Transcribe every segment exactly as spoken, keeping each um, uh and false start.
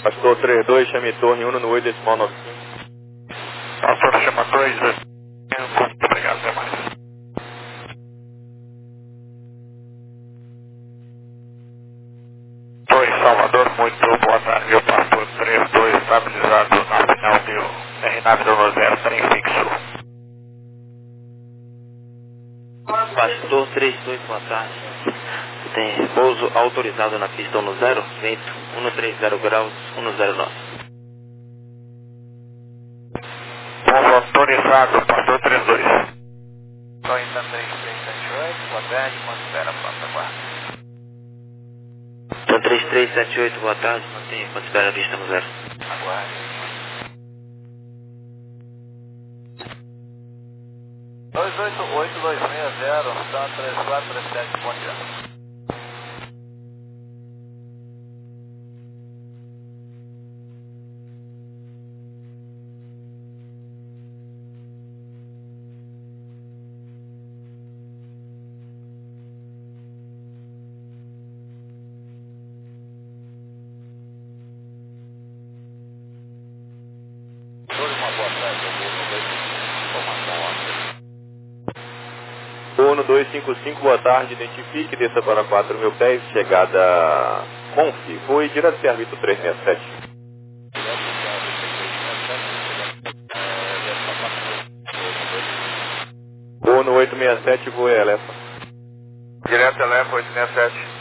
Pastor trinta e dois, chame torre um no oito decimal noventa e cinco. Pastor chama dois, muito obrigado, até mais. Oi, Salvador, muito boa tarde, o Pastor trinta e dois estabilizado na final do R nove do zero, trem fixo. Pastor trinta e dois, boa tarde. Tem pouso autorizado na pista um zero, vento cento e trinta graus, cento e nove. Pouso autorizado, Pastor trinta e dois. Estou ainda três três sete oito, boa tarde, quando espera a planta guarda. Então três três sete oito, boa tarde, mantém quando espera a pista no zero. Aguarde. dois oito oito dois seis zero, São três quatro três sete, bom dia. Uma boa tarde, eu vou informação Uno dois cinco cinco, boa tarde, identifique, desça para quatro mil pés, chegada Conf, foi direto serviço trezentos e sessenta e sete. Uno oito seis sete, voe Elefa. Direto Elefa oito seis sete.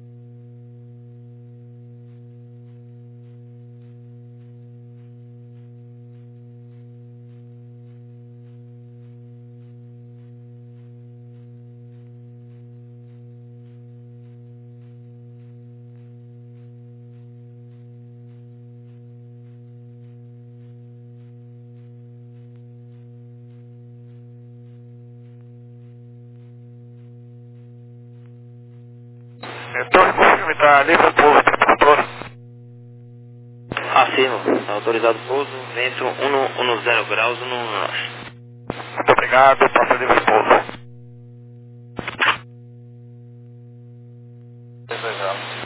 Então, confirme, está livre pouso, pastor. Afirmo, autorizado pouso, vento cento e dez graus, cento e nove. Muito obrigado, Pastor livre pouso. Desejamos.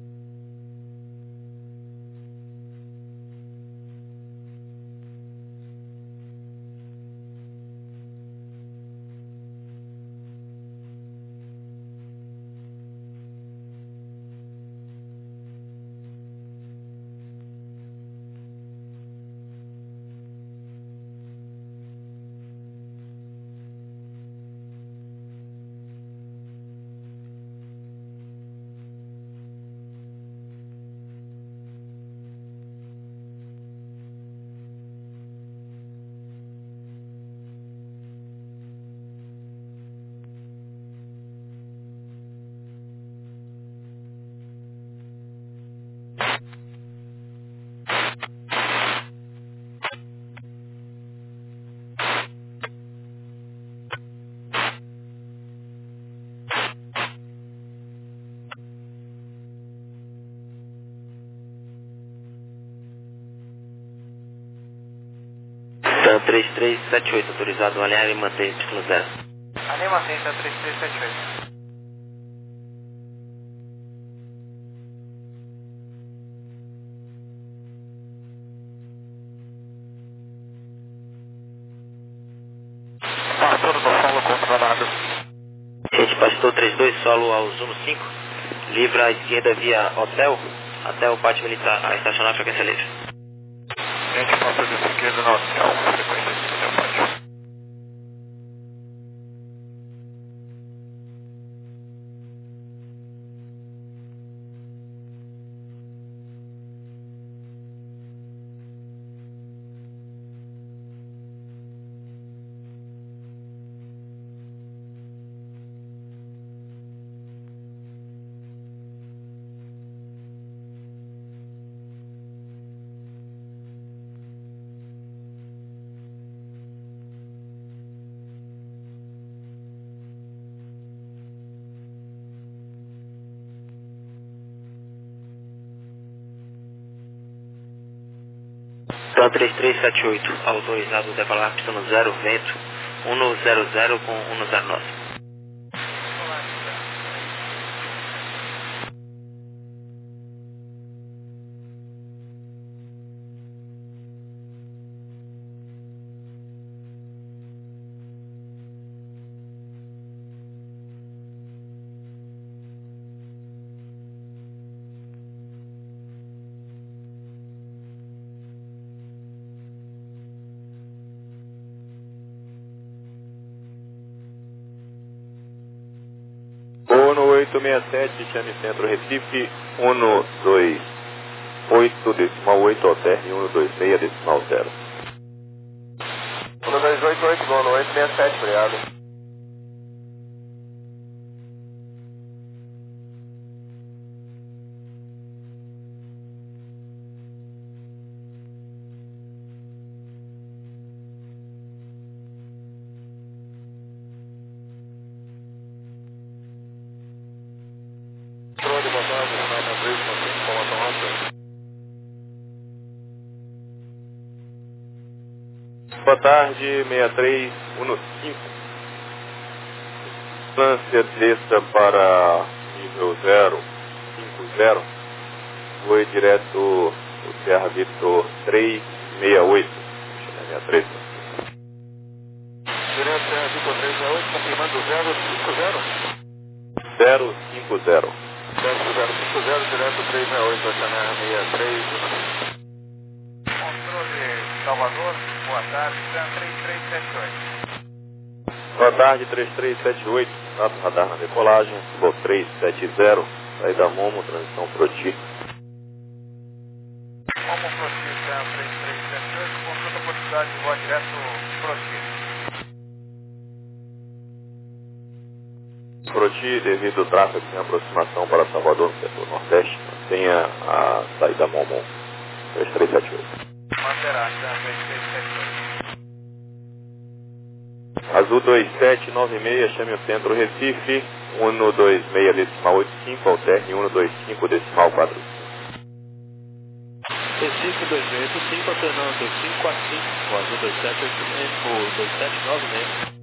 Então três três sete oito, autorizado alinhar e manter pista no zero. Anima Cência três três sete oito. Pastor do solo controlado. Gente, pastor trinta e dois, solo ao Zuno cinco, livre à esquerda via hotel, até o pátio militar, a estacionar frequência livre. Gente, pastor de esquerda no hotel, frequência de seu pátio. Então três três sete oito, autorizado decolar pista no zero, vento cento e zero com cento e zero nove. oito seis sete, chame Centro Recife, um dois oito, decimal oito, alterne um dois seis, decimal zero. um dois oito oito, bom, no oito seis sete, obrigado. Controle, boa tarde, Renato três um cinco, informação rápida. Boa tarde, seis três um cinco. Distância desça para nível zero cinco zero. Foi direto o Serra Vitor três seis oito. seis três. Direto Serra Vitor três seis oito, confirmando zero cinco zero. zero cinco zero. zero cinco zero, direto três seis oito, Oceanar seis três. Controle Salvador, boa tarde, três três sete oito. Boa tarde, três três sete oito. Status radar na decolagem. Voo três sete zero. Saída Momo, transição Proti. Momo Proti, três três sete oito, consulta a possibilidade de voar direto Proti. Proti, devido ao tráfego sem aproximação para Salvador no setor nordeste, mantenha a saída Momo três três sete oito. Manterá, três três sete oito. Azul dois sete nove seis, chame o Centro Recife, um dois seis decimal oito cinco, alterne um dois cinco decimal quatro cinco. Recife dois seis oito cinco, alternando dois cinco quatro cinco, Azul dois sete oito seis, ou dois sete nove seis.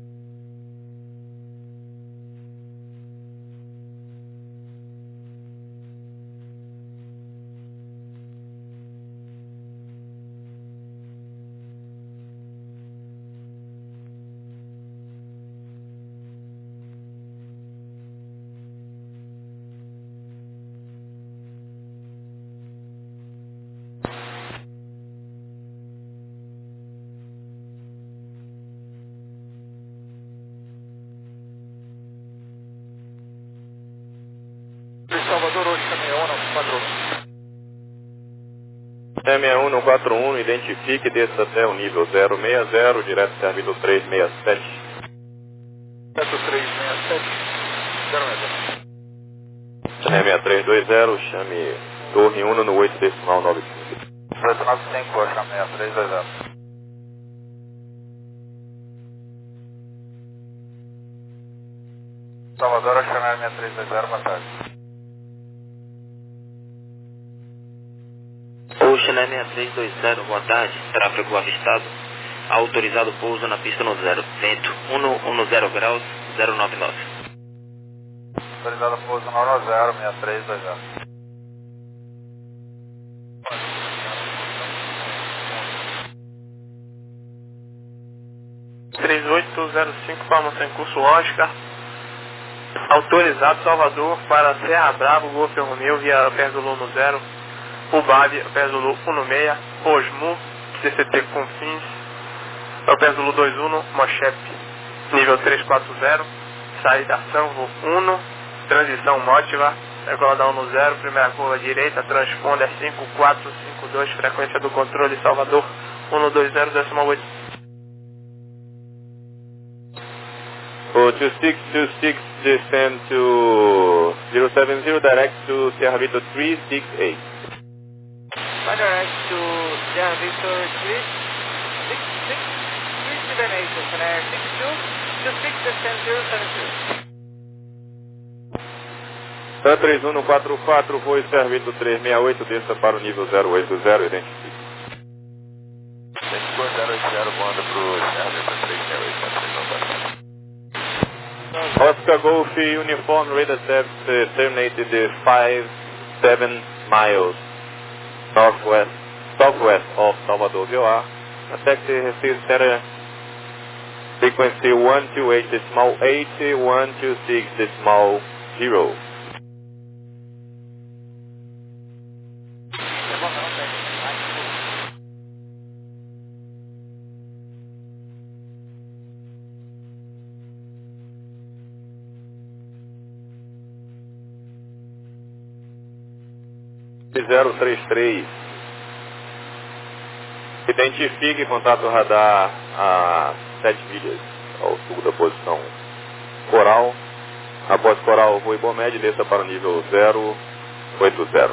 Salvador, hoje também é um quatro um. seis um no quatro um, identifique e desça até o nível zero seis zero, direto servido três seis sete. Direto três seis sete, zero seis três dois zero, chame Torre um no oito decimal nove cinco. oito nove cinco, chame seis três dois zero. Salvador, Oceanar seis três dois zero, boa tarde. Oceanar seis três dois zero, boa tarde, tráfego avistado, autorizado pouso na pista no zero, vento um zero graus, zero nove nove. Autorizado pouso no zero seis três dois zero. três oito zero cinco, formação em curso Oscar. Autorizado Salvador para Serra Bravo, Golf Romeu, via Pérzolo no zero. Ubab, Pérzolo um seis, Osmu, C C T Confins, Pérzolo dois um, Mochep, nível três quatro zero, saída Sanvo um, transição Motiva, regulada um zero, primeira curva direita, transponder cinco quatro cinco dois, frequência do controle Salvador um dois zero decimal oito. O dois seis dois seis, descend to zero seven zero, direct to Serra Vitor três seis oito. Direct to Serra Vitor three six six, three seven eight, Oceanar six two, two six descend zero seven zero. Serra três um no quatro quatro, foi Serra Vitor três seis oito, desça para o nível zero oito zero, identifique. zero oito zero, manda pro Serra Vitor três seis oito, Oscar Golf Uniform Radar Service uh, terminated uh, five seven miles northwest southwest of Salvador Vioar. Taxi receives center frequency one two eight decimal eight, one two six decimal zero. zero três três. Identifique contato radar a sete milhas ao sul da posição Coral. Após Coral, voe Bomed, desça para o nível zero oito zero.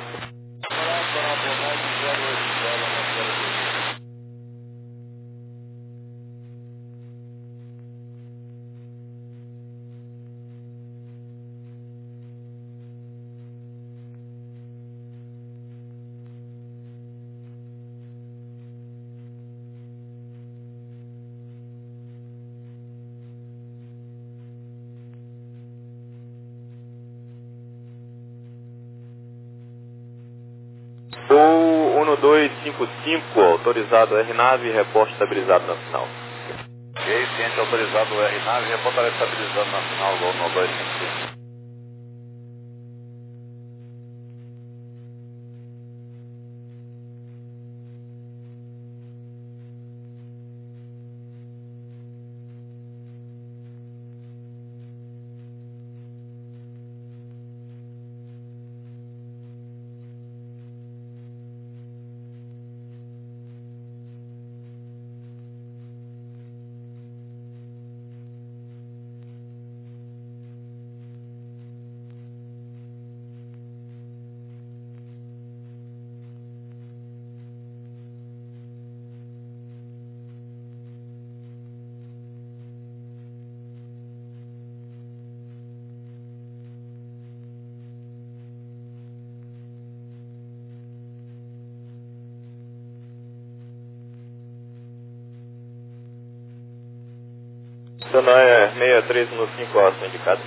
Voo um dois cinco cinco, autorizado R-Nave, reporte estabilizado na final. Ok, ciente autorizado R-Nave, reportará estabilizado na final, voo um dois cinco cinco. Sonóia seis três um cinco, alça indicado.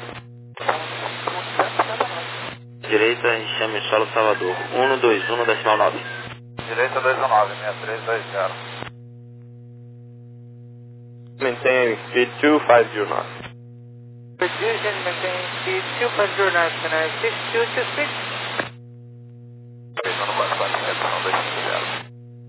Direita, enxame solo Salvador. um dois um, decimal nove. Direita dois nove, seis três dois zero. Maintain speed two five zero knots. Precision, maintain speed two five zero knots, Canary six two two six. três um quatro quatro sete um dois cinco zero.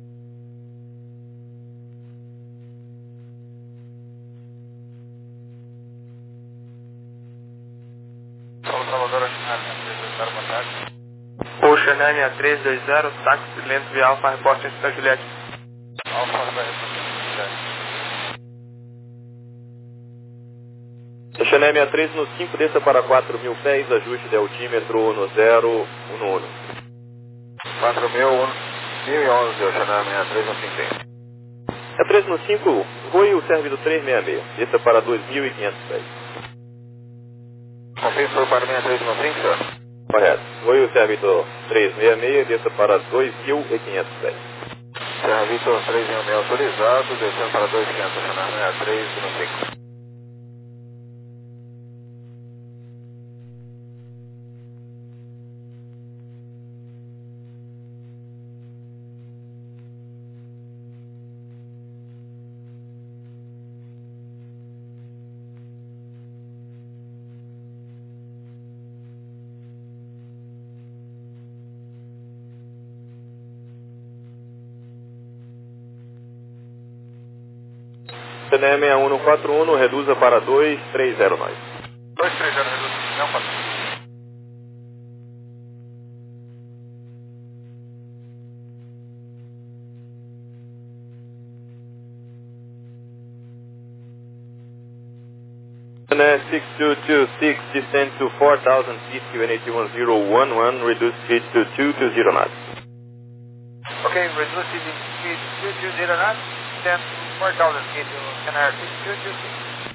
Solo Salvador, Oceania três dois zero, boa tarde. Oceania três dois zero, táxi lento via Alfa, reporte em Santa Juliette. Alfa, reporte Oceania seis três um cinco, desça para quatro mil pés, ajuste de altímetro no zero um um. quatro mil e onze, Oceania seis três um cinco. É três um cinco, voe o Servido três seis seis, desça para dois mil e quinhentos pés. Compensou para seis três um cinco, senhor? Correto. Voe o Servido três seis seis, desça para dois mil e quinhentos pés. Serviço três seis seis autorizado, descendo para dois mil e quinhentos, Oceania três um cinco. C N E seis um quatro um, reduza para dois três zero nove. dois três zero, redução, quatro. C N E six two two six, descend to four thousand feet, Q N eight one zero one one, reduce speed to two two zero knots. Okay, reduce speed two two zero knots, then four thousand feet to Canary six two two six.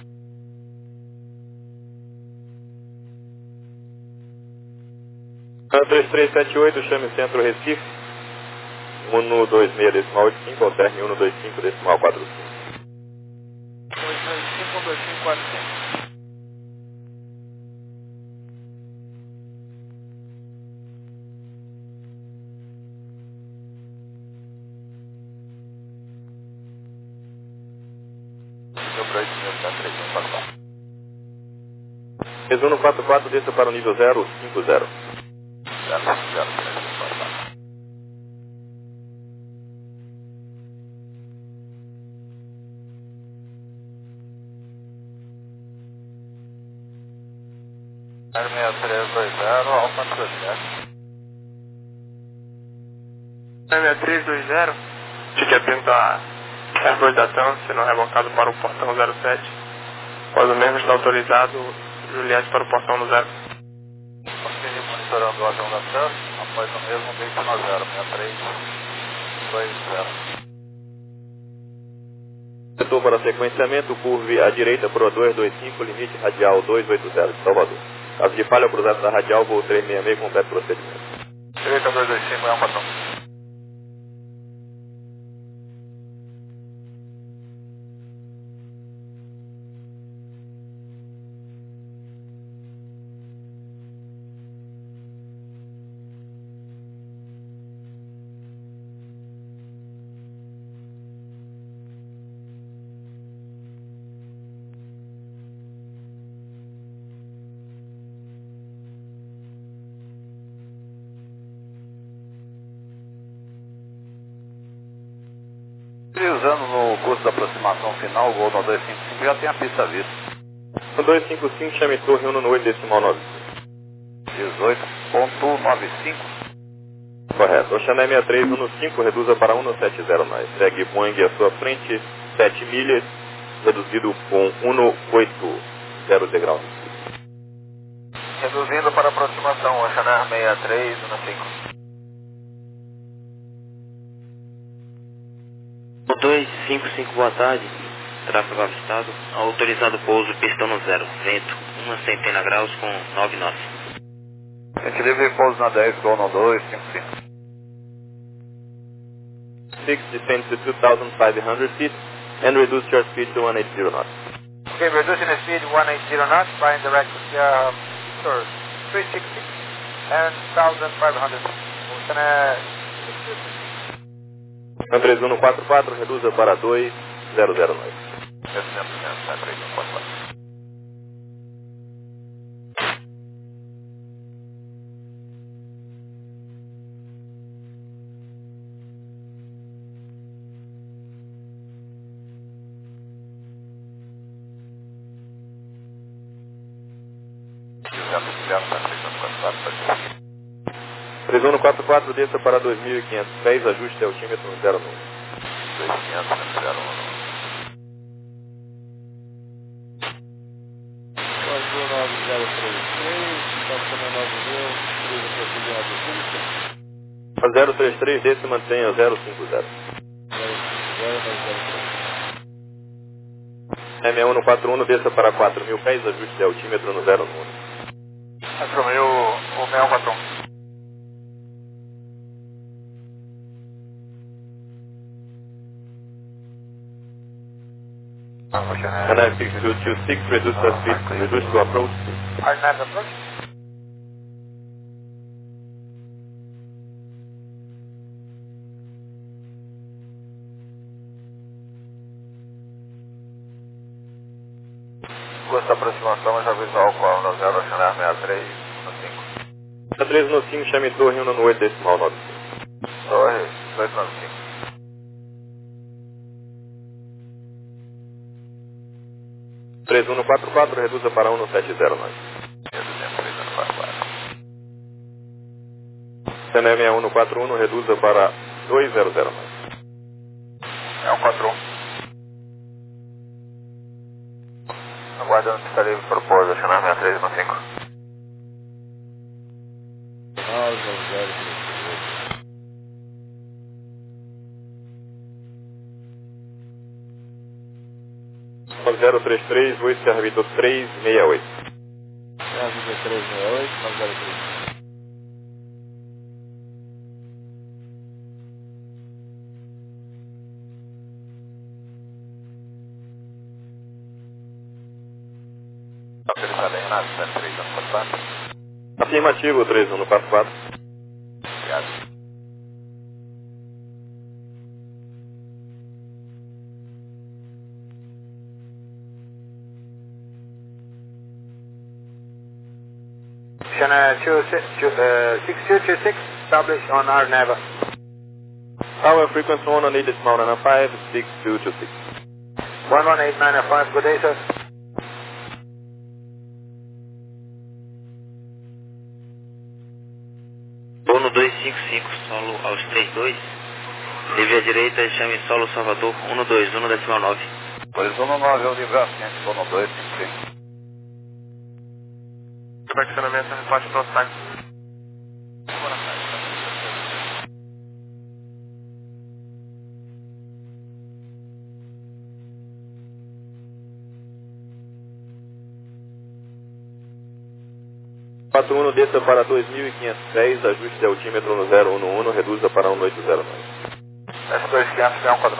três três sete oito, chame Centro Recife. um dois seis decimal oito cinco, alterne um dois cinco decimal quatro cinco. dois dois cinco, dois cinco quatro cinco. três um quatro quatro, desça para o nível zero cinco zero. seis três dois zero, Alfa Juliette. seis três dois zero, fique atento a Airbus da TAM, sendo rebocado para o portão zero sete. Após o mesmo está autorizado, Juliette para o portão no zero. Continue monitorando o avião da TAM, após o mesmo base no zero, seis três dois zero. Setor para sequenciamento, curve à direita para o dois dois cinco, limite radial dois oito zero de Salvador. Caso de falha, cruzado da radial, voo três seis seis, completo procedimento. Direita dois dois cinco, é um patrão. Utilizando no curso da aproximação final, o Gol no dois cinco cinco já tem a pista vista. No dois cinco cinco, chame torre um no oito decimal nove. dezoito ponto noventa e cinco. Correto. Oceané seis três um no cinco, reduza para um no sete zero nove. Segue Boeing à sua frente, sete milhas, reduzido com um no oito zero degrau. Reduzindo para aproximação, Oceané seis três um no cinco. dois cinco cinco, boa tarde. Tráfego avistado. Autorizado pouso, pistão no zero. Vento, uma centena graus com nove nós. Gente livre, pouso na dez, Gol no dois cinco cinco. six, descend to two thousand five hundred feet and reduce your speed to one eighty knots. Okay, reducing the speed one eighty knots, flying direct to uh, Victor three sixty and one thousand five hundred. Oceané três um no quatro quatro, reduza para dois zero zero nove. três um no quatro quatro, desça para dois mil e quinhentos pés, ajuste altímetro no zero nove. dois mil e quinhentos, zero um. Azul nove zero três três, estaciona nove mil, cruza procedimento público. A zero três três, desça e mantenha zero cinco zero. M um no quatro um, desça para quatro mil pés, ajuste altímetro no zero nove. quatro mil, o seis um quatro um. Canal six two two six, reduce the speed, reduce to approach. Arnab approach. Curso da aproximação, já visual qual no zero, Oceané seis três no cinco. três no cinco, chame torre um no oito decimal nove. Torre dois nove cinco. três um no quatro quatro, reduza para um no sete zero nove. C N M um no quatro um, reduza para dois zero zero nove. É um quatro um. Aguardando pista livre para o pouso, Oceané seis três no cinco. zero três três, oito, Serra Vitor três seis oito. Serra Vitor três seis oito, nove zero três. Autorizado em nada, zero três um no quatro quatro. Afirmativo, três um no quatro quatro. Obrigado. Oceané six two two six, established on Arnava. Tower frequency one one eight decimal nine five, six two two six. one one eight nine five, good day, sir. Voo no dois cinco cinco, solo aos trinta e dois. Livre à direita e chame solo Salvador um dois um decimal nove. dois um nove, eu livre ascente, solo dois cinco cinco. Supervisionamento, reporte pronto táxi. quatro um desça para dois mil quinhentos e dez, ajuste de altímetro no zero um um, reduza para um oito zero nove. S dois quinhentos, é um padrão.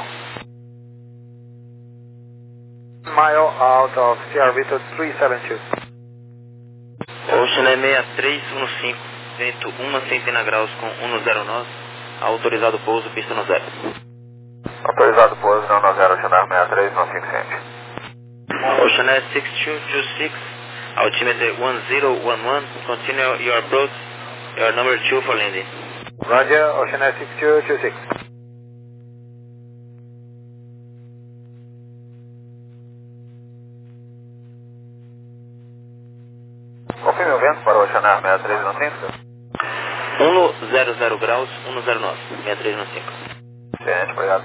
Mile out of Sierra Victor três sete dois. Ocean é seis três um cinco, vento uma centena graus com um zero nove, autorizado pouso, pista no zero. Autorizado pouso, não no zero, Chanel seis três um cinco sete. Ocean é seis dois dois seis, altimeter one zero one one, continue your approach, your number two for landing. Roger, Ocean Air six two two six. Confirme o vento para o Chanel seis três um cinco. um zero zero graus, um zero nove, seis três um cinco. Excelente, obrigado.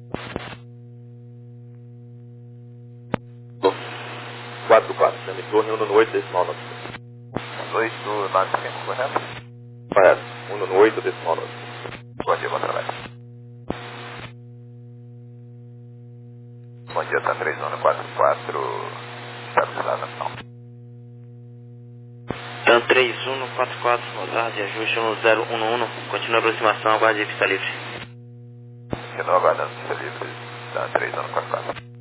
quatro quatro, chame torre um no oito decimal nove. oito nove cinco, correto? Correto, um no oito decimal nove. Bom dia, bom trabalho. Bom dia, tá três um quatro quatro, estabilizado não. TAM três um quatro quatro, boa tarde, ajuste um zero um um, continua a aproximação, aguarde pista livre. Continua aguardando pista livre, tá três um quatro quatro.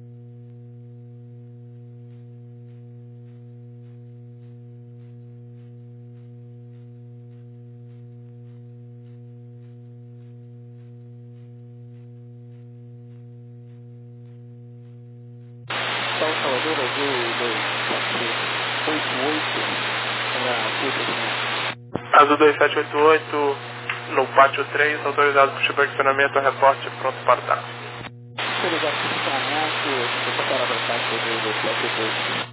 São Salvador, Azul dois sete oito oito, para pista. Azul dois sete oito oito, no pátio três, autorizado por supervisionamento, reporte pronto para o táxi. Autorizado por estacionamento, vou passar para o táxi do dois sete oito oito.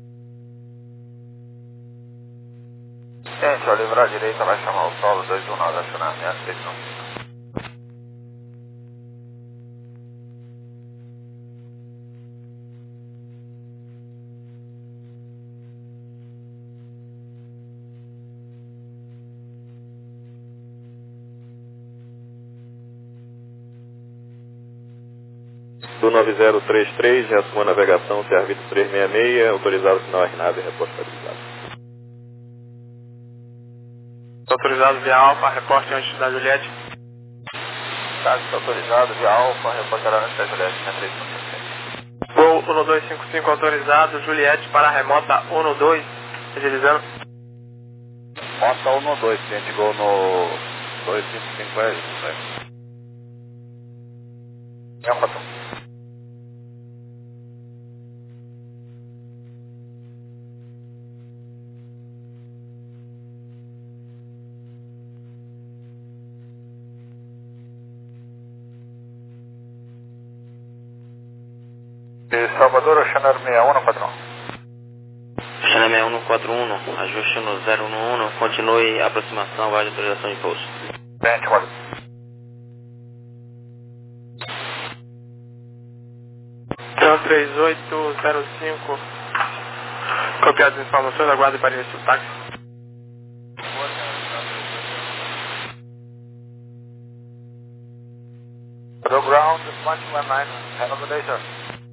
Gente, ao livrar à direita vai chamar o solo dois um nove, acionamento seis um cinco. Do nove zero três três, reassuma a navegação, Sierra Victor três seis seis, autorizado o sinal R nave e reporte estabilizado. Autorizado via Alfa, reporte antes da Juliette. Táxi autorizado via Alfa, reportará antes da Juliette, na três um cinco sete. Gol um dois cinco cinco autorizado, Juliette para a remota um dois, agilizando. Mostra um dois, gente, gol no dois cinco cinco é isso, né? É um patrão. Salvador, Ocean Air sessenta e um, patrão. Ocean seis um quatro um, ajuste no zero um um, continue a aproximação, aguarde autorização de pouso. Gente, olha. TAM três oito zero cinco, copiadas as informações, aguarde para início do táxi. Hello ground, one two one nine. Have a good day, sir.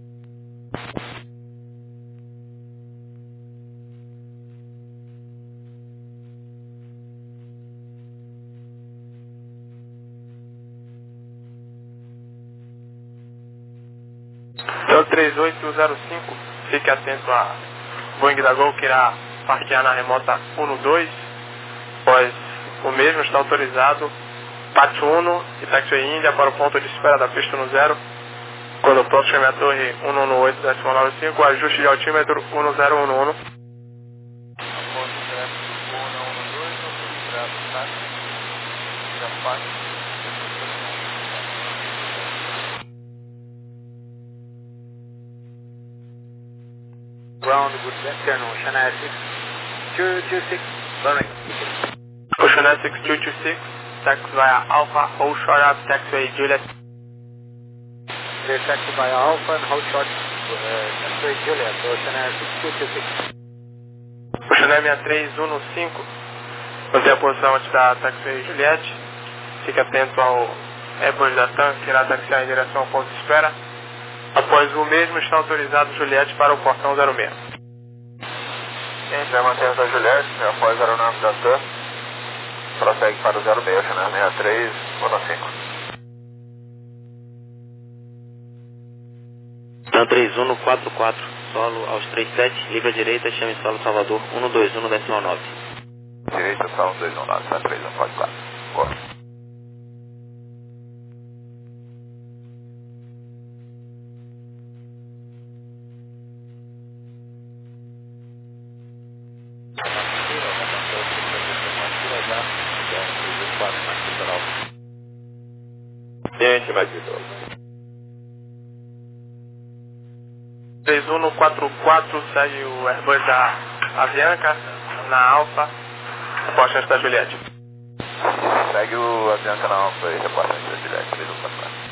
TAM três oito zero cinco, fique atento a Boeing da Gol que irá parquear na remota um dois, pois o mesmo está autorizado, pátio um e taxiway Índia para o ponto de espera da pista no zero. Quando pronto, chame a torre um um oito decimal nove cinco, ajuste de altímetro um zero um um. Ground, good afternoon. Ocean Air six two two six, running. Ocean Air six two two six, taxi via Alpha, Ocean Taxiway Juliet. Clear taxi via Alpha and hold short uh, straight Juliet, Ocean Air six two two six. Ocean Air six três um cinco, manter a posição antes da taxiway Juliet. Fique atento ao Airbus da TAM, que irá taxiar em direção ao ponto de espera. Após o mesmo, está autorizado Juliet para o portão zero seis. Quem já mantém a Juliet, após a aeronave da TAM, prossegue para o zero seis, Ocean Air sessenta e três um cinco. TAM três um quatro quatro, solo aos trinta e sete, liga direita, chame solo Salvador, um dois um decimal nove. Direita, solo um dois um nove, TAM três um quatro quatro. Boa. Gente, mais vitor. três um quatro quatro, segue o Airbus da Avianca, na Alfa, reporte antes da Juliette. Segue o Avianca na Alfa e reporte antes da Juliette, três um quatro quatro.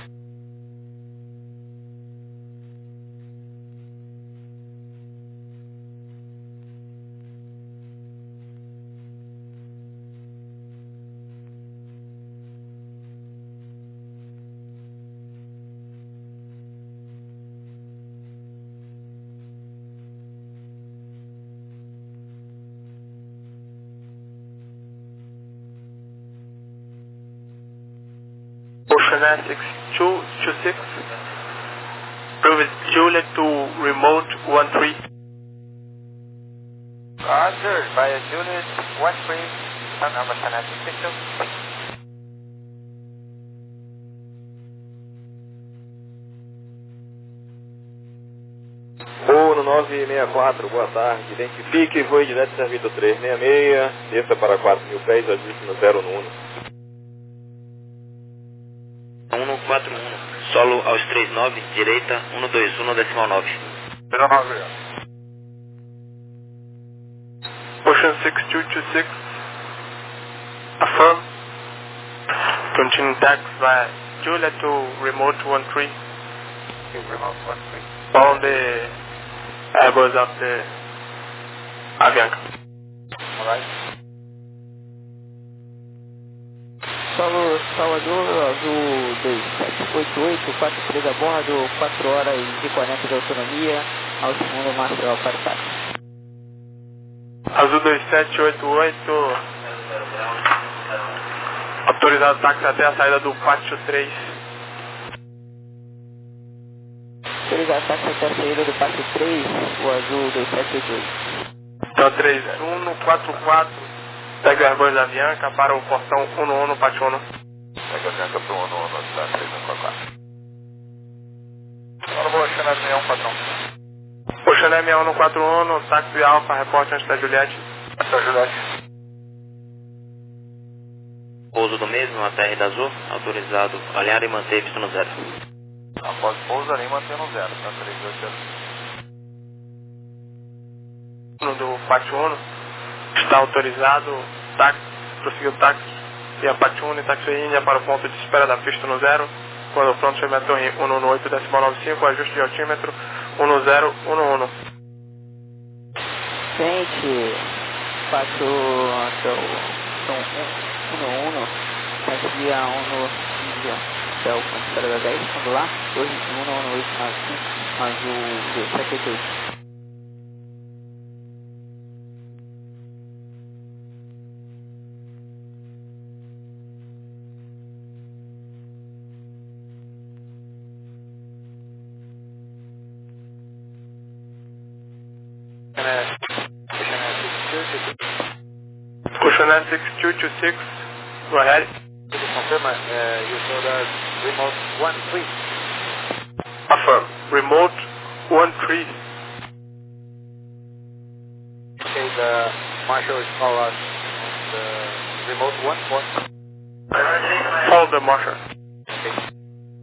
Ocean Air six two two six, previous Juliet to remote one three. Roger, via Juliet one three, Sun Ocean Air six two six. Voo no nove seis quatro, boa tarde. Identifique, voe direto servido três seis seis, desça para quatro mil pés, ajuste no zero no um. um quatro um, solo aos trinta e nove, direita, um dois um decimal nove. zero nove. Ocean six two two six, affirm. Continue tax via Juliet to remote one three. Remote one three. On the Airbus of the Avianca. Alright. Solo Salvador, azul dois sete oito oito, quatro três a bordo, quatro horas e quarenta de autonomia, ao segundo Marcel para o táxi. Azul dois sete oito oito, autorizado táxi até a saída do pátio três. Autorizado táxi até a saída do pátio três, o azul dois sete oito oito. Então três um quatro quatro, segue o Airbus da Avianca para o portão um um no pátio um. Segue a Avianca para o um um no TAM três um quatro quatro. Fala, boa, Ocean Air seis um quatro um. Ocean Air seis um quatro um, táxi Alfa, reporte antes da Juliette. Essa é a Juliette. Pouso do mesmo, na T R da Azul, autorizado, alinhar e manter visto no zero. Após pouso ali, mantendo zero, TAM três oito zero. Do pátio um, está autorizado, táxi, prosseguiu táxi via pátio um e taxi Índia para o ponto de espera da pista no zero. Quando pronto, chame a torre um um oito decimal nove cinco, ajuste de altímetro um zero um um. Frente, passo até o um um, taxi a um Índia, até o ponto de espera da dez, quando lá, torre um um oito nove cinco, azul dois sete oito oito. Ocean Air six two two six, go ahead. To confirm, uh, you told us remote one three. Affirm. Remote one three. Okay, the marshal is call us on the remote one four. Follow the marshal. Okay.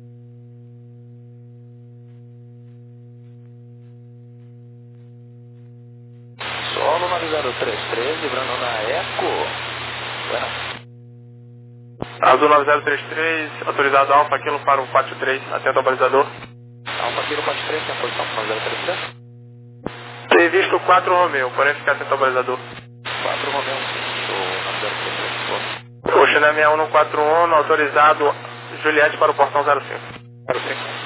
Solo nove zero três três, livrando na Eco. Buenas. Azul nove zero três três, autorizado Alfa, aquilo para o pátio três, atento ao balizador. Alfa Kilo Pati três, tem a posição para zero três sete. Previsto quatro Romeo, porém ficar atento ao balizador. quatro Romeo, o nome zero três sete. Ocean M A um no quatro um, autorizado Juliette para o portão zero cinco. zero cinco.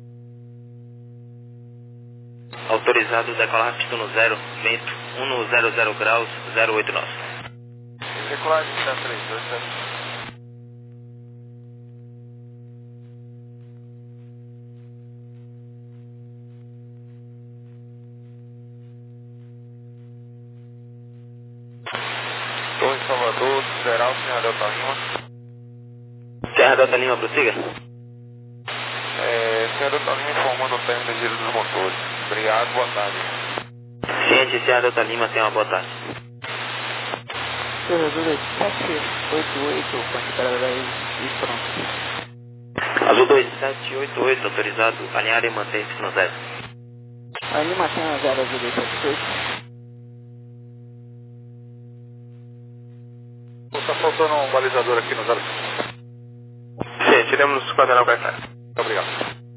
Autorizado decolar pista no zero, vento um zero zero graus, zero oito nós. Decolagem está três dois sete. Torre Salvador, Geral, Serra Delta Lima. Serra Delta Lima, prossiga. É, Serra Delta Lima informando o término de giro dos motores. Obrigado, boa tarde. Ciente, Serra Delta Lima, tenha uma boa tarde. Serra Azul sete oito oito, com a espera dez e pronto. Azul dois sete oito oito, autorizado, alinhar e manter-se no zero. A Lima tem a zero Azul dois sete oito. Está faltando um balizador aqui no zero cinco. Sim, tiremos o quadranal para cá. Muito obrigado.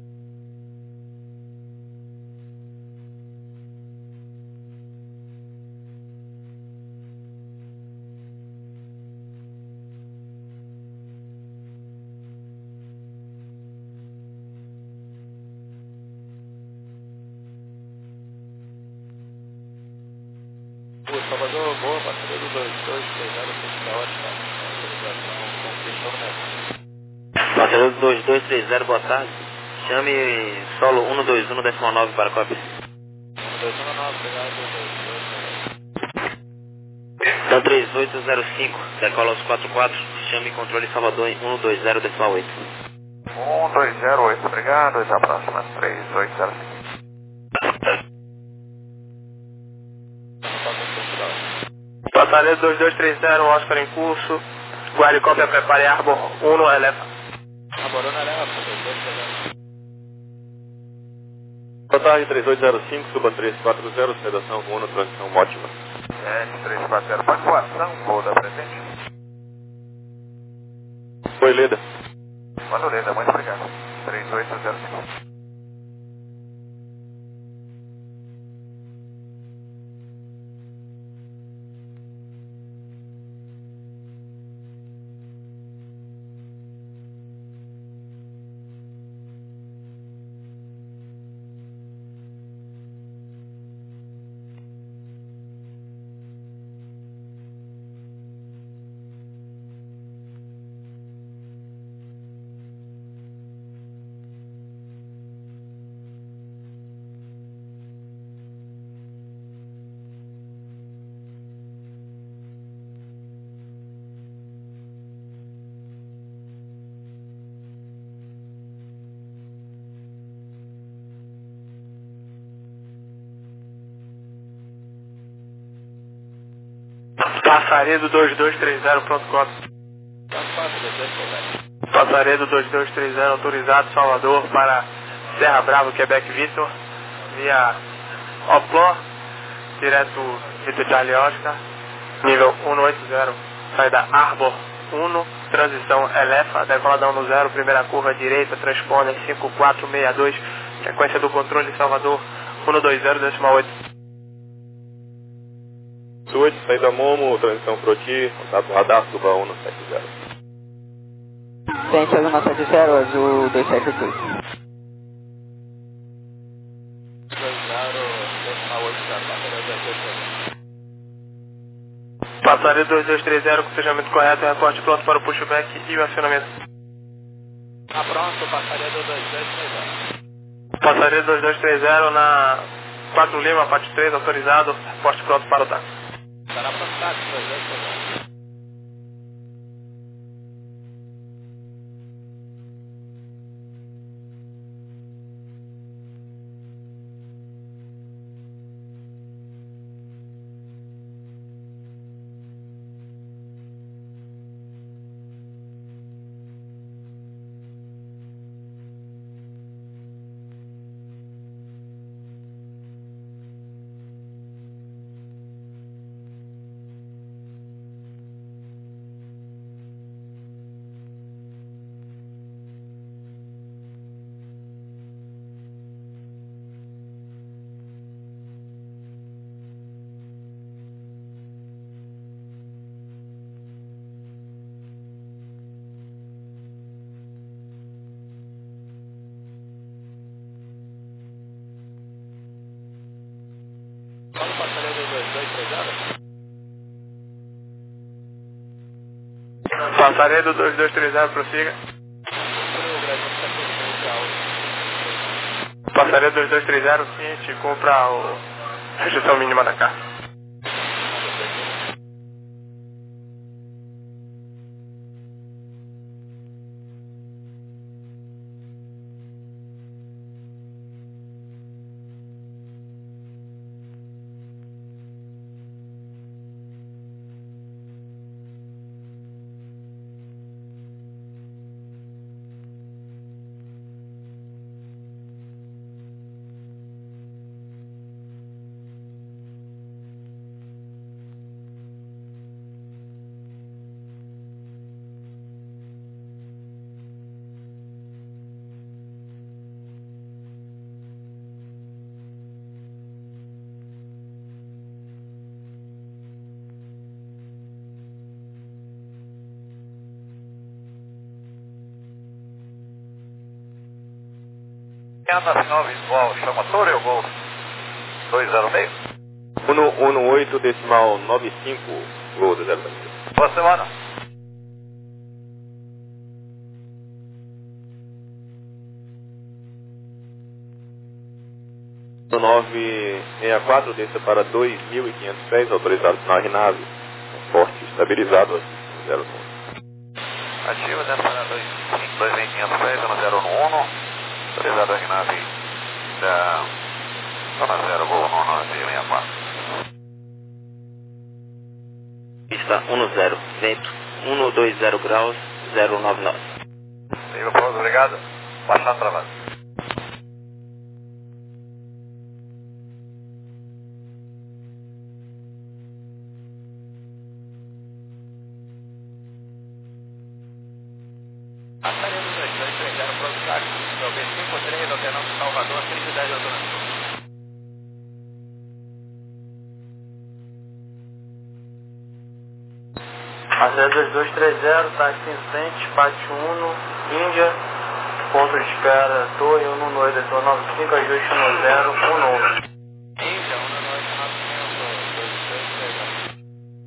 Rua Salvador, boa, parceiro dois dois três zero, pista ótima, autorização com pista no metro. Parceiro dois dois três zero, boa tarde. Chame solo um dois um décimo nove para a cópia. um dois um nove, obrigado, dois dois. Então três oito zero cinco, decola aos quatro quatro, chame controle Salvador em um dois zero décimo oito. um dois zero oito, obrigado. Já próxima, três oito zero cinco. Passaria dois dois três zero, Oscar em curso. Guarde cópia, prepare Arbor um no eleva. Agora na leva, dois dois três zero. Boa tarde, três oito zero cinco, suba três quatro zero, sedação Uno, transição ótima. sete três quatro zero, pontuação, voo da presente. Foi, Leda. Manda Leda, muito obrigado. três oito zero cinco. Passaredo dois dois três zero, pronto, cópia. Passaredo dois dois três zero, autorizado Salvador para Serra Bravo, Quebec Victor, via Opló, direto Victor Charlie Oscar, nível um oito zero, saída Arbor um, transição Elefa, decoladão no zero, primeira curva direita, transponder cinco quatro seis dois, sequência do controle Salvador um dois zero décimo oito. oito, saída Momo, transição Proti, contato radar, suba um sete zero. Ciente Azul sete zero, Azul dois sete oito. Passaria dois dois três zero com fechamento correto, reporte pronto para o pushback e o acionamento. Tá pronto, passaria do dois dois três zero. Passaria dois dois três zero na quatro Lima, parte três, autorizado, reporte pronto para o táxi. Estará fantástico, dois dois três zero. Passaria do dois dois três zero, prossiga. Passaria dois dois três zero, sim, a gente compra a restrição mínima da carga. Nacional visual, chama Torre Golf dois zero seis. um um oito decimal nove cinco, Gol do zero seis. Boa semana. nove seis quatro, desça para dois mil e quinhentos pés, autorizado sinal RNAV, porte estabilizado, zero um. Ativa, desce para dois mil e quinhentos pés, zona zero um. Autorizado RNAV da zona zero, voo nove seis quatro. Pista um zero, vento cento e vinte graus, zero nove nove. Liga, Paulo, obrigado. Baixar travado. Passaria do dois dois três zero, Provisário. Meu B cinco três, Oceanão Salvador, seis e dez de autonomia. Passaria dois dois três zero, táxi em frente, Pátio Uno, Índia, ponto de espera, Torre um um dois, detor nove cinco, ajuste um zero um nove. Índia, um dois nove cinco, dois dois três zero.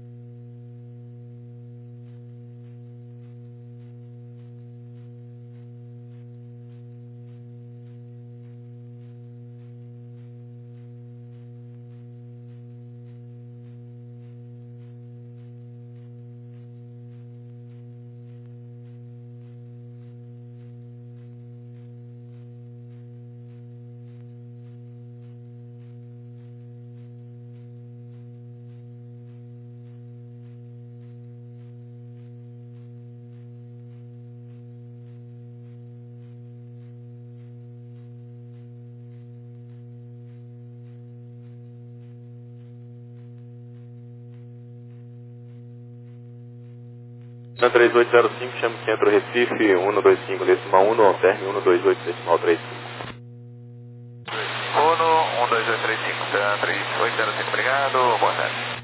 três oito zero cinco, chama Centro Recife, um dois cinco decimal um, alterme um dois oito decimal trinta e cinco. Uno, um dois dois três cinco, três oito zero cinco, obrigado, boa tarde.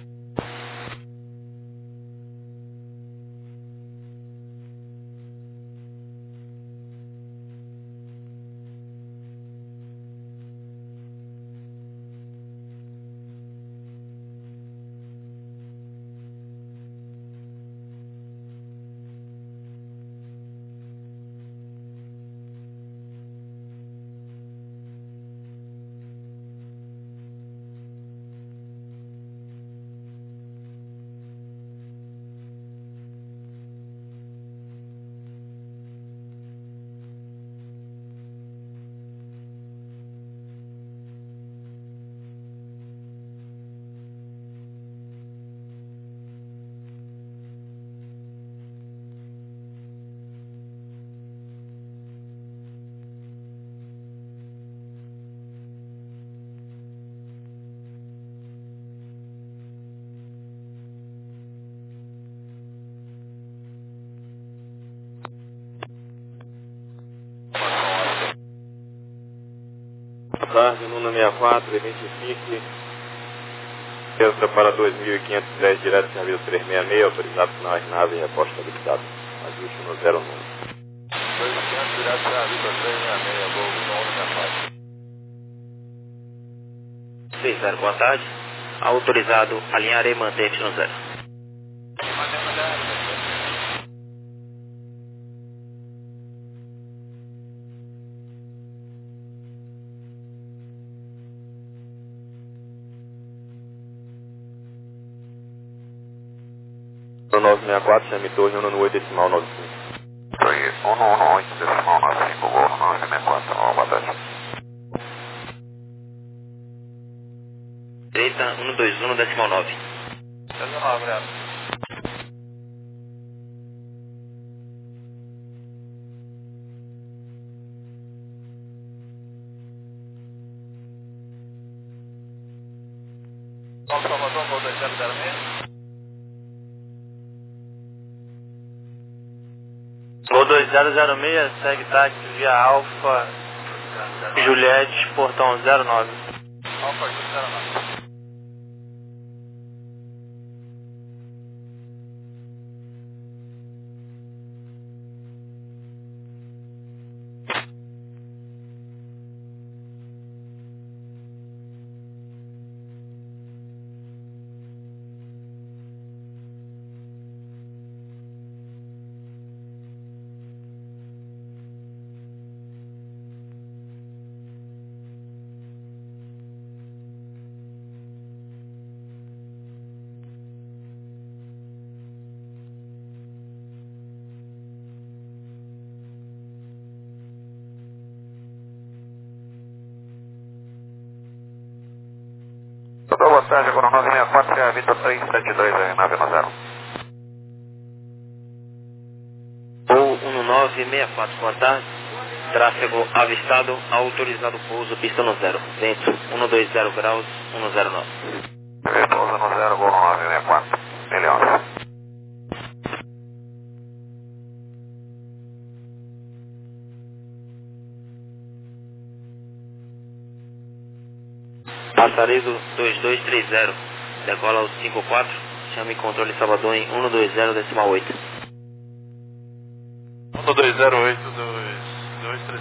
Tarde, número sessenta e quatro, identifique. Desça para dois mil e quinhentos pés, direto serviço trezentos e sessenta e seis, autorizado sinal RNAV em reposta estabilizado. Ajuste no zero nove. dois mil e quinhentos, direto serviço trezentos e sessenta e seis, voo um onze quatro. seis zero, boa tarde. Autorizado alinhar e manter no zero. sessenta e quatro, chame torre um um oito decimal nove cinco. Torre um um oito decimal nove cinco, Golfo nove sessenta e quatro, boa tarde. Direita um dois um decimal nove. dezenove, obrigado. São Salvador, voo dois zero zero seis. Voo dois zero zero seis, segue táxi via Alfa Juliette, portão zero nove. Alfa Juliette zero nove. Boa tarde, agora nove sessenta e quatro, C A Vitor três sete dois, R nove um zero. Voo um nove seis quatro, boa tarde. Tráfego avistado, autorizado pouso, pista no zero. Vento um dois zero graus, um zero nove. Pousa no zero, Gol nove sessenta e quatro, milhões. Passaredo dois dois três zero, decola ao cinco quatro, chame controle Salvador em um dois zero decimal oito. um dois zero oito dois dois três.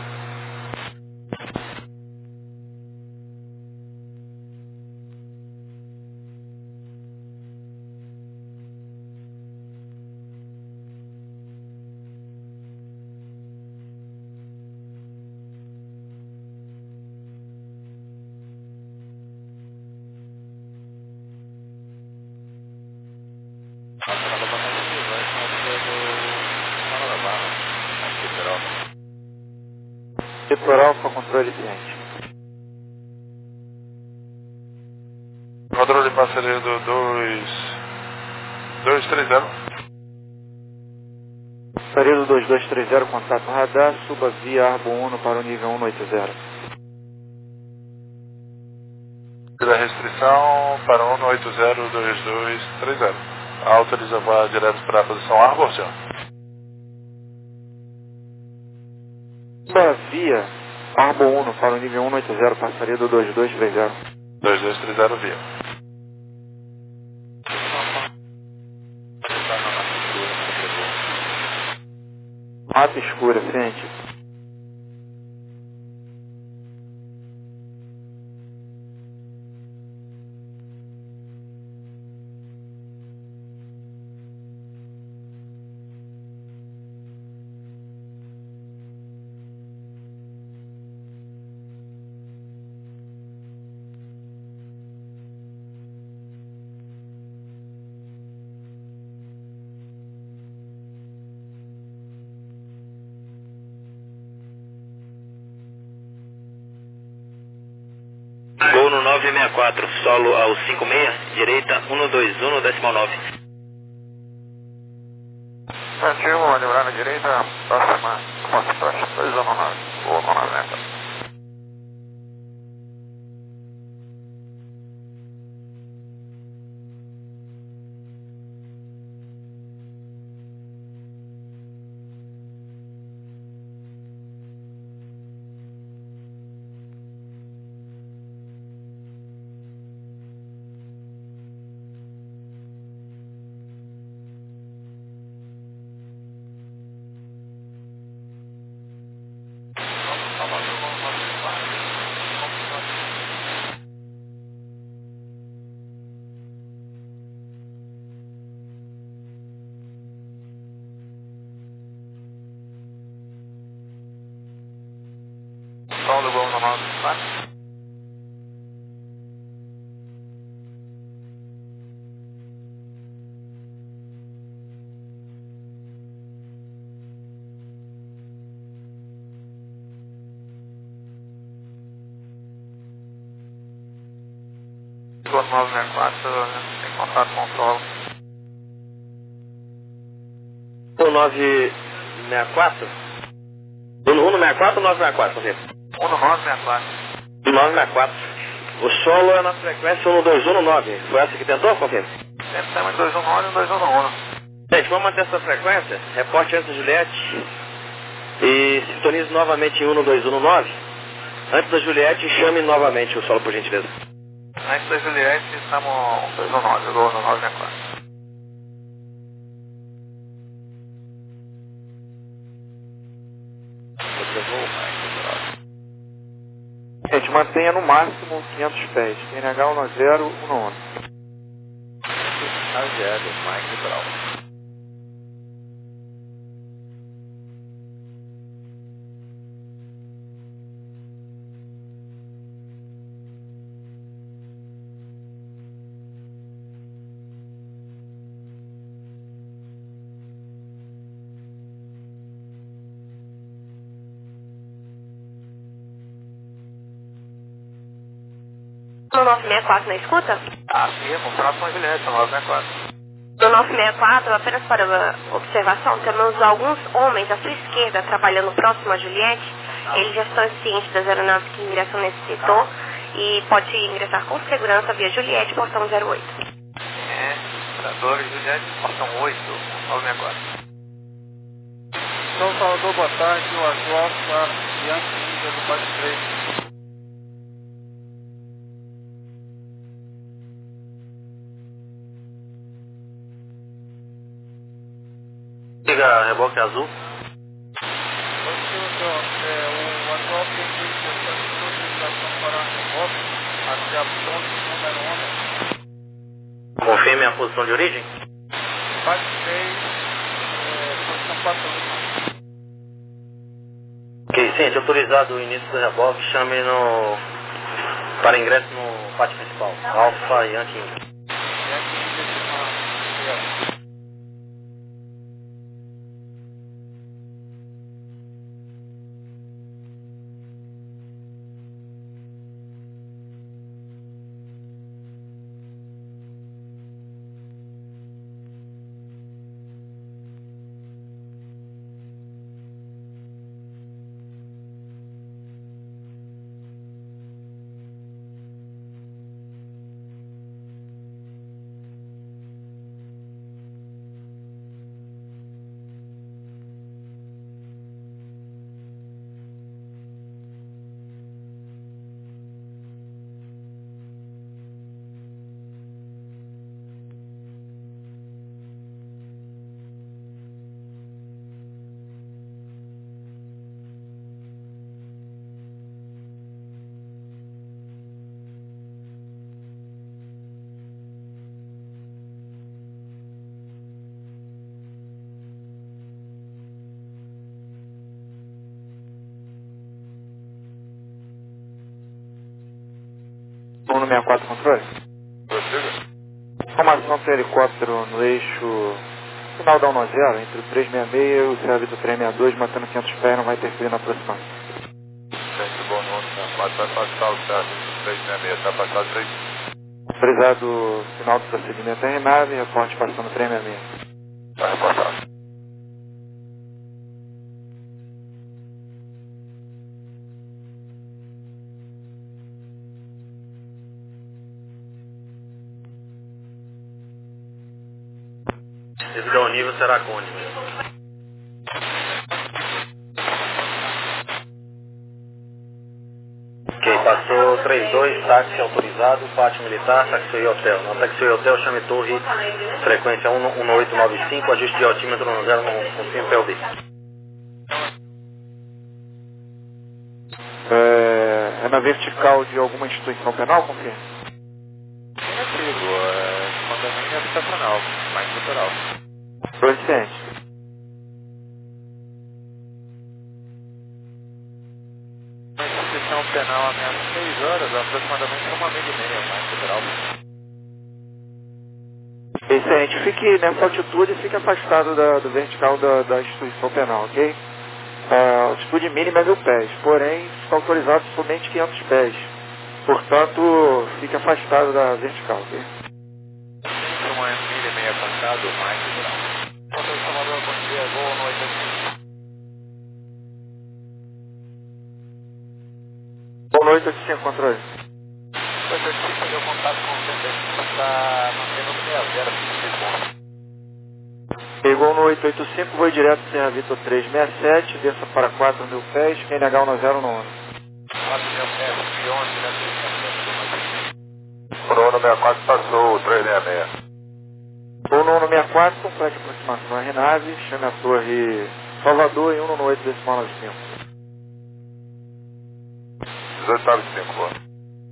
Vitor Alfa, controle ciente. Controle passareiro do dois dois três zero. Passaredo dois dois três zero, contato radar, suba via Arbo um para o nível um oito zero. Da restrição para um oito zero dois dois três zero. Autoriza voar direto para a posição Arbor, senhor. Suba via Arbo um para o nível um oito zero, passaredo dois dois três zero. dois dois três zero via. Mata escura, frente. Gol no nove seis quatro, solo ao cinco seis, direita um dois um decimal nove. Ativo, manobrar na direita, próxima, próxima, dois um nove, Gol noventa. Som do Gol normal do espaço. retorno nove seis quatro, tem contato com o solo. O nove seis quatro? O um seis quatro ou nove seis quatro, confirma? um nove seis quatro. nove seis quatro. O solo é na frequência um dois um nove. Foi essa que tentou, confirma? Sempre tem um dois um nove e um dois um um. Gente, vamos manter essa frequência. Reporte antes da Juliette. E sintonize novamente em um dois um nove. Antes da Juliette, chame novamente o solo, por gentileza. Antes da Juliette, estamos um dois um nove, gol no nove seis quatro. Gente, mantenha no máximo quinhentos pés. Q N H um zero um um. Aviado, Mike Litoral. No nove seis quatro na escuta? Ah, sim, com próximo Juliette, nove seis quatro. No nove seis quatro, apenas para observação, temos alguns homens à sua esquerda trabalhando próximo a Juliette. Eles já estão cientes das aeronaves que ingressam nesse setor e pode ingressar com segurança via Juliette, portão zero oito. É, operadores Juliette, portão oito, nove seis quatro. São Salvador, boa tarde. O Azul Alfa, Yankee Índia do quatro três. Liga, reboque azul. O atual tem que ter autorização para reboque até a ponte número um. Confirme a posição de origem. quatro três, posição quatro um. Ok, ciente, autorizado o início do reboque, chame no... para ingresso no pátio principal. Alfa Yankee Índia. Yankee Índia de uma... um seis quatro controle? Prossiga. Formação do helicóptero no eixo final da um zero, entre o três seis seis e o Céu do três seis dois, mantendo quinhentos pés, não vai interferir na aproximação. Gente, bom nome, né? quatro vai passar o certo, três seis seis, tá passado três. Autorizado final do procedimento em nave, reporte passando três seis seis. Tá reportado. Devido ao nível, será cone. Ok, passou três dois, táxi autorizado, pátio militar, taxi e hotel. No taxi e hotel, chame torre, frequência um oito nove cinco, ajuste de altímetro no zero um, confirme P L D. É, é na vertical de alguma instituição penal, confirma? Negativo, é condomínio habitacional, mais litoral. Proficiente. Instituição penal ameaça seis horas, aproximadamente uma milha e meia, mais litoral. Excelente. Fique nessa altitude e fique afastado da, do vertical da, da instituição penal, ok? A altitude mínima é mil pés, porém está autorizado somente quinhentos pés. Portanto, fique afastado da vertical, ok? Uma milha e meia afastado, mais liberal. Controle Salvador, bom dia, voo no oito oito cinco. Boa noite, oito cinco, controle. oito oito cinco, deu contato com o trinta e cinco, está mantendo o meia zero, cinco pontos. Pegou no oito oito cinco, vou direto Serra Vitor trezentos e sessenta e sete, desça para quatro mil pés, N H um zero no ano. quatro mil pés, onze, direto trezentos e sessenta e sete. Bruno sessenta e quatro passou o trezentos e sessenta e seis. Bruno sessenta e quatro, complete aproximação à Renave, chame a torre Salvador em um oito decimal nove cinco. dezoito nove cinco.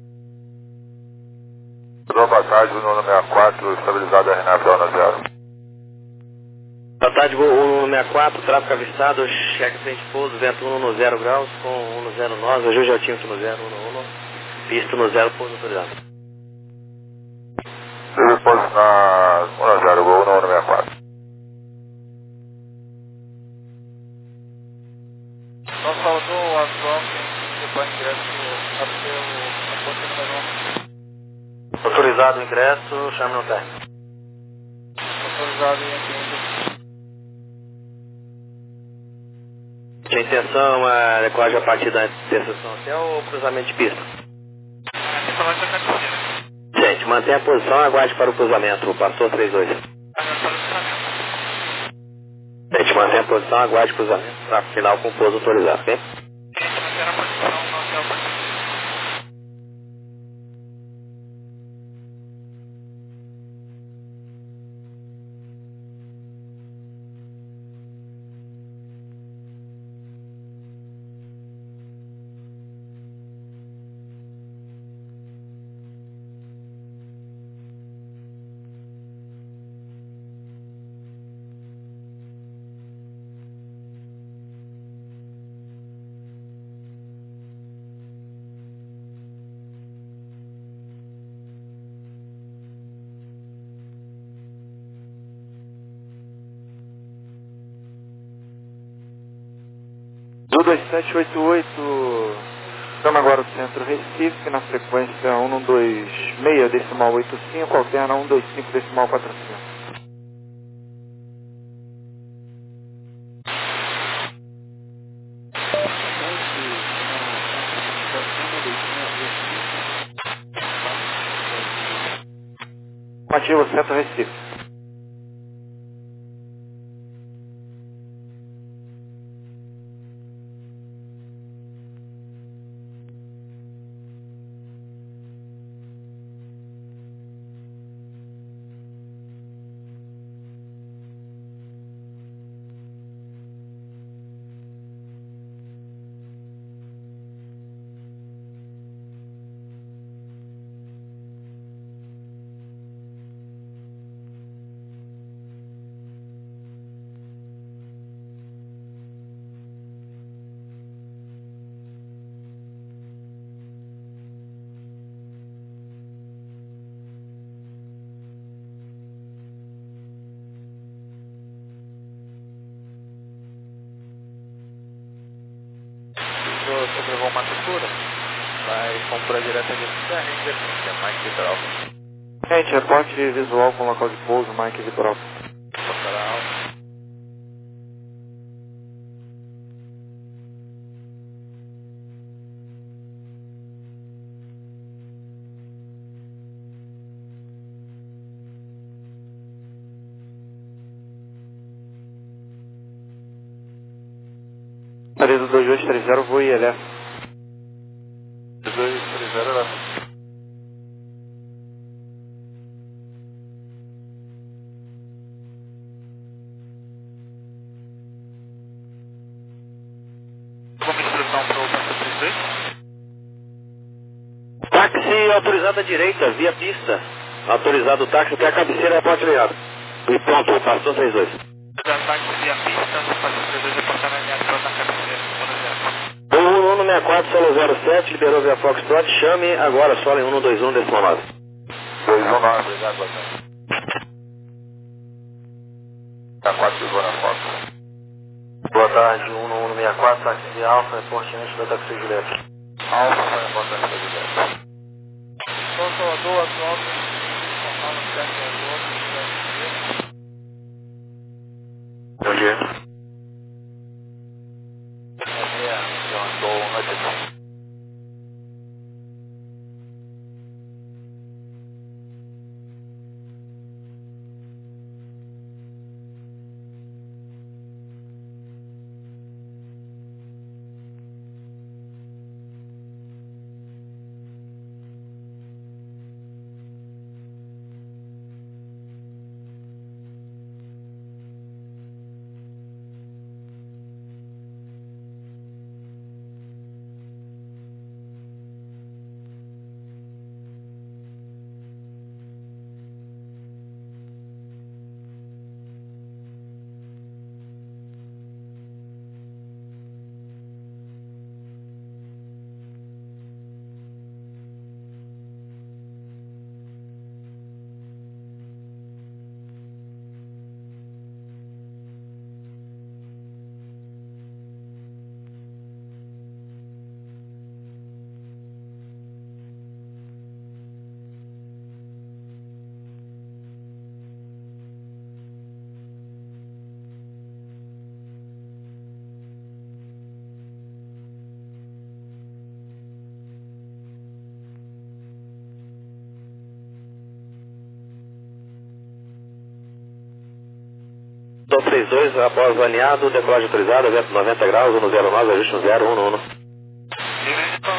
Boa tarde, Bruno sessenta e quatro, estabilizado a Renave da zero. Boa tarde, voo sessenta e quatro, tráfego avistado, cheque frente de pouso, vento um no zero graus, com um no zero nove, ajuste altímetro no zero, um no um, pista no zero, pouso autorizado. Teve pouso na um zero, voo no sessenta e quatro. Só faltou o Asgol, que depois ingresso até o ponto número um. Autorizado o ingresso, chame no técnico. Autorizado em atendimento. A intenção é adequar a partir da interseção até o cruzamento de pista. Gente, mantenha a posição e aguarde para o cruzamento. Passou três dois. Gente, mantenha a posição, aguarde o cruzamento para final com o pouso autorizado, ok? dois sete oito oito, estamos agora no centro Recife, na frequência cento e vinte e seis decimal oitenta e cinco, alterna cento e vinte e cinco decimal quarenta e cinco. Ativo centro Recife. Sobrevoo uma cultura, vai comprar diretamente da Ranger, que é Mike Litoral. Gente, reporte visual com local de pouso, Mike Litoral. Litoral. Paredo dois dois três zero, voo I L F. dois dois três zero, L F. Como instrução para o Passa trinta e dois? Táxi autorizado à direita, via pista. Autorizado o táxi até a cabeceira, porte ligado. E pronto, passou três dois. Ataque via pista, Passa trinta e dois, reportando a linha de na cabeceira, O um sessenta e quatro, solo zero sete, liberou via Foxtrot, chame agora, solo em um dois um, decimal nove. dois um nove, obrigado, boa tarde. sessenta e quatro, ligou na foto. Boa tarde, um um sessenta e quatro, táxi de Alfa, reporte antes da Taxi Juliette. Alfa, foi a foto da Juliette. noite. dois três dois, após alinhado, decolagem autorizada, vento noventa graus, um zero nove, ajuste um zero um um.